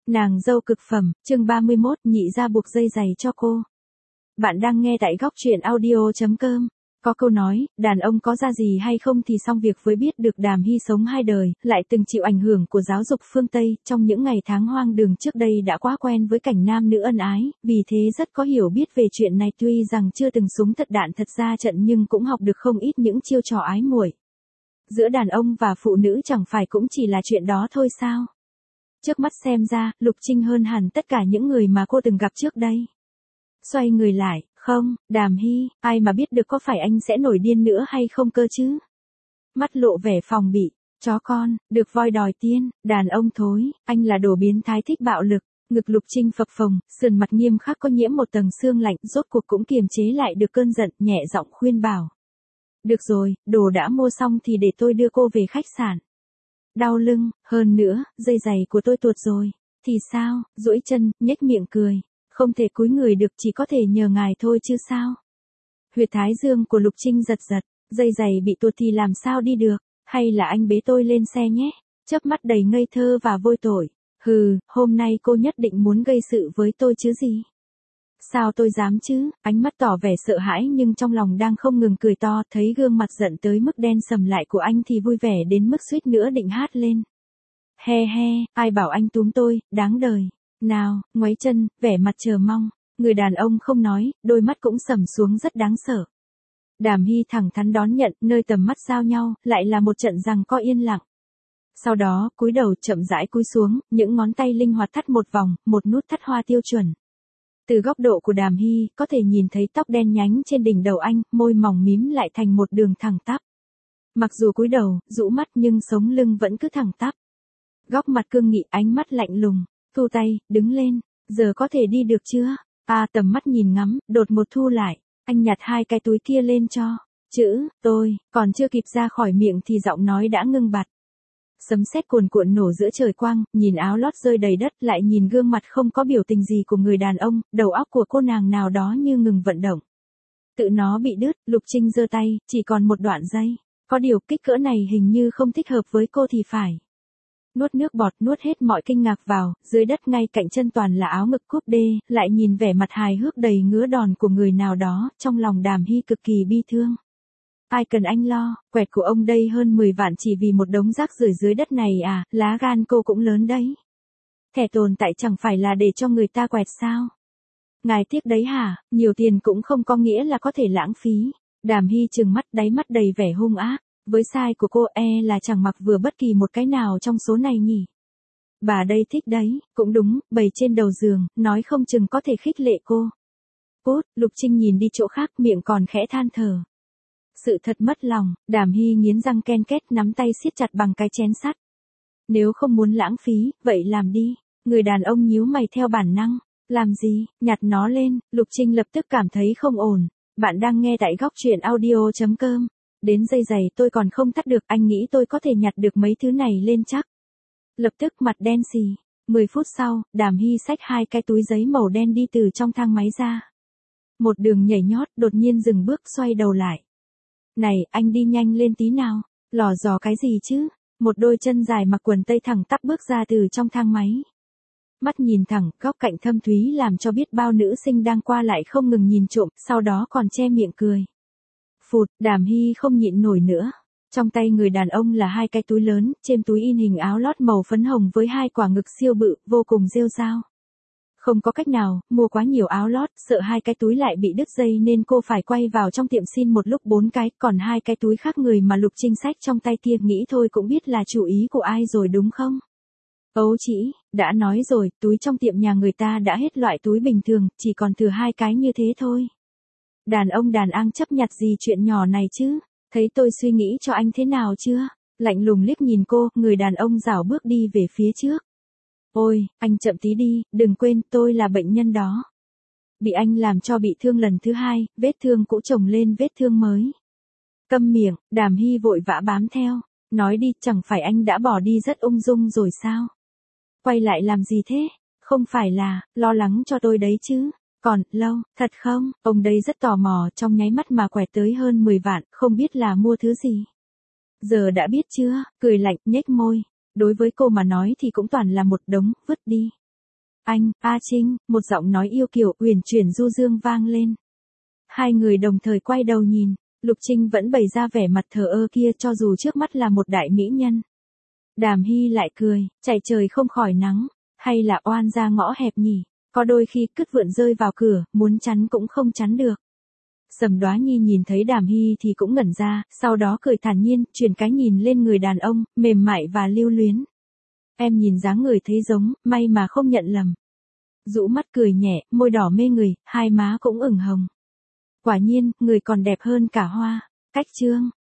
Nàng dâu cực phẩm, chương 31, nhị ra buộc dây giày cho cô. Bạn đang nghe tại góc truyện audio.com. Có câu nói, đàn ông có ra gì hay không thì xong việc với biết được Đàm Hy sống hai đời, lại từng chịu ảnh hưởng của giáo dục phương Tây, trong những ngày tháng hoang đường trước đây đã quá quen với cảnh nam nữ ân ái, vì thế rất có hiểu biết về chuyện này, tuy rằng chưa từng súng thật đạn thật ra trận nhưng cũng học được không ít những chiêu trò ái muội. Giữa đàn ông và phụ nữ chẳng phải cũng chỉ là chuyện đó thôi sao? Trước mắt xem ra, Lục Trinh hơn hẳn tất cả những người mà cô từng gặp trước đây. Xoay người lại, không, Đàm Hy, ai mà biết được có phải anh sẽ nổi điên nữa hay không cơ chứ? Mắt lộ vẻ phòng bị, chó con, được voi đòi tiên, đàn ông thối, anh là đồ biến thái thích bạo lực. Ngực Lục Trinh phập phồng, sườn mặt nghiêm khắc có nhiễm một tầng sương lạnh, rốt cuộc cũng kiềm chế lại được cơn giận, nhẹ giọng khuyên bảo. Được rồi, đồ đã mua xong thì để tôi đưa cô về khách sạn. Đau lưng, hơn nữa, dây giày của tôi tuột rồi. Thì sao, duỗi chân, nhếch miệng cười. Không thể cúi người được, chỉ có thể nhờ ngài thôi chứ sao. Huyệt thái dương của Lục Trinh giật giật, dây giày bị tuột thì làm sao đi được, hay là anh bế tôi lên xe nhé. Chớp mắt đầy ngây thơ và vôi tội. Hừ, hôm nay cô nhất định muốn gây sự với tôi chứ gì. Sao tôi dám chứ, ánh mắt tỏ vẻ sợ hãi nhưng trong lòng đang không ngừng cười to, thấy gương mặt giận tới mức đen sầm lại của anh thì vui vẻ đến mức suýt nữa định hát lên. He he, ai bảo anh túm tôi, đáng đời. Nào, ngoáy chân, vẻ mặt chờ mong. Người đàn ông không nói, đôi mắt cũng sầm xuống rất đáng sợ. Đàm Hy thẳng thắn đón nhận, nơi tầm mắt giao nhau, lại là một trận giằng co yên lặng. Sau đó, cúi đầu chậm rãi cúi xuống, những ngón tay linh hoạt thắt một vòng, một nút thắt hoa tiêu chuẩn. Từ góc độ của Đàm Hy, có thể nhìn thấy tóc đen nhánh trên đỉnh đầu anh, môi mỏng mím lại thành một đường thẳng tắp. Mặc dù cúi đầu, rũ mắt nhưng sống lưng vẫn cứ thẳng tắp. Góc mặt cương nghị, ánh mắt lạnh lùng, thu tay, đứng lên, giờ có thể đi được chưa? Tầm mắt nhìn ngắm, đột một thu lại, anh nhặt hai cái túi kia lên cho. Chữ, tôi, còn chưa kịp ra khỏi miệng thì giọng nói đã ngưng bặt. Sấm sét cuồn cuộn nổ giữa trời quang, nhìn áo lót rơi đầy đất lại nhìn gương mặt không có biểu tình gì của người đàn ông, đầu óc của cô nàng nào đó như ngừng vận động. Tự nó bị đứt, Lục Trinh giơ tay, chỉ còn một đoạn dây. Có điều kích cỡ này hình như không thích hợp với cô thì phải. Nuốt nước bọt, nuốt hết mọi kinh ngạc vào, dưới đất ngay cạnh chân toàn là áo ngực cúp đê, lại nhìn vẻ mặt hài hước đầy ngứa đòn của người nào đó, trong lòng Đàm Hy cực kỳ bi thương. Ai cần anh lo, quẹt của ông đây hơn 10 vạn chỉ vì một đống rác rưởi dưới đất này à, lá gan cô cũng lớn đấy. Thẻ tồn tại chẳng phải là để cho người ta quẹt sao? Ngài tiếc đấy hả, nhiều tiền cũng không có nghĩa là có thể lãng phí. Đàm Hy trừng mắt, đáy mắt đầy vẻ hung ác. Với size của cô là chẳng mặc vừa bất kỳ một cái nào trong số này nhỉ. Bà đây thích đấy, cũng đúng, bày trên đầu giường, nói không chừng có thể khích lệ cô. Cút, Lục Trinh nhìn đi chỗ khác, miệng còn khẽ than thở. Sự thật mất lòng, Đàm Hy nghiến răng ken két, nắm tay siết chặt bằng cái chén sắt. Nếu không muốn lãng phí, vậy làm đi. Người đàn ông nhíu mày theo bản năng. Làm gì, nhặt nó lên. Lục Trinh lập tức cảm thấy không ổn. Bạn đang nghe tại góc truyện audio.com. Đến dây giày tôi còn không thắt được, anh nghĩ tôi có thể nhặt được mấy thứ này lên chắc. Lập tức mặt đen xì. 10 phút sau, Đàm Hy xách hai cái túi giấy màu đen đi từ trong thang máy ra. Một đường nhảy nhót, đột nhiên dừng bước, xoay đầu lại. Này, anh đi nhanh lên tí nào. Lò dò cái gì chứ? Một đôi chân dài mặc quần tây thẳng tắp bước ra từ trong thang máy. Mắt nhìn thẳng, góc cạnh thâm thúy làm cho biết bao nữ sinh đang qua lại không ngừng nhìn trộm, sau đó còn che miệng cười. Phụt, Đàm Hy không nhịn nổi nữa. Trong tay người đàn ông là hai cái túi lớn, trên túi in hình áo lót màu phấn hồng với hai quả ngực siêu bự, vô cùng rêu rao. Không có cách nào, mua quá nhiều áo lót, sợ hai cái túi lại bị đứt dây nên cô phải quay vào trong tiệm xin một lúc 4 cái, còn hai cái túi khác người mà Lục Trinh xách trong tay kia nghĩ thôi cũng biết là chủ ý của ai rồi đúng không? Ấu chỉ, đã nói rồi, túi trong tiệm nhà người ta đã hết loại túi bình thường, chỉ còn thừa hai cái như thế thôi. Đàn ông đàn an chấp nhặt gì chuyện nhỏ này chứ, thấy tôi suy nghĩ cho anh thế nào chưa? Lạnh lùng liếc nhìn cô, người đàn ông rảo bước đi về phía trước. Ôi, anh chậm tí đi, đừng quên tôi là bệnh nhân đó. Bị anh làm cho bị thương lần thứ hai, vết thương cũ chồng lên vết thương mới. Câm miệng, Đàm Hy vội vã bám theo. Nói đi, chẳng phải anh đã bỏ đi rất ung dung rồi sao? Quay lại làm gì thế? Không phải là, lo lắng cho tôi đấy chứ? Còn, lâu, thật không? Ông đây rất tò mò, trong nháy mắt mà quẹt tới hơn 10 vạn, không biết là mua thứ gì. Giờ đã biết chưa? Cười lạnh, nhếch môi. Đối với cô mà nói thì cũng toàn là một đống, vứt đi. Anh, A Trinh, một giọng nói yêu kiều uyển chuyển du dương vang lên. Hai người đồng thời quay đầu nhìn, Lục Trinh vẫn bày ra vẻ mặt thờ ơ kia cho dù trước mắt là một đại mỹ nhân. Đàm Hy lại cười, chạy trời không khỏi nắng, hay là oan ra ngõ hẹp nhỉ, có đôi khi cứt vượn rơi vào cửa, muốn chắn cũng không chắn được. Sầm Đoá Nhi nhìn thấy Đàm Hy thì cũng ngẩn ra, sau đó cười thản nhiên, chuyển cái nhìn lên người đàn ông, mềm mại và lưu luyến. Em nhìn dáng người thấy giống, may mà không nhận lầm. Rũ mắt cười nhẹ, môi đỏ mê người, hai má cũng ửng hồng. Quả nhiên, người còn đẹp hơn cả hoa. Cách chương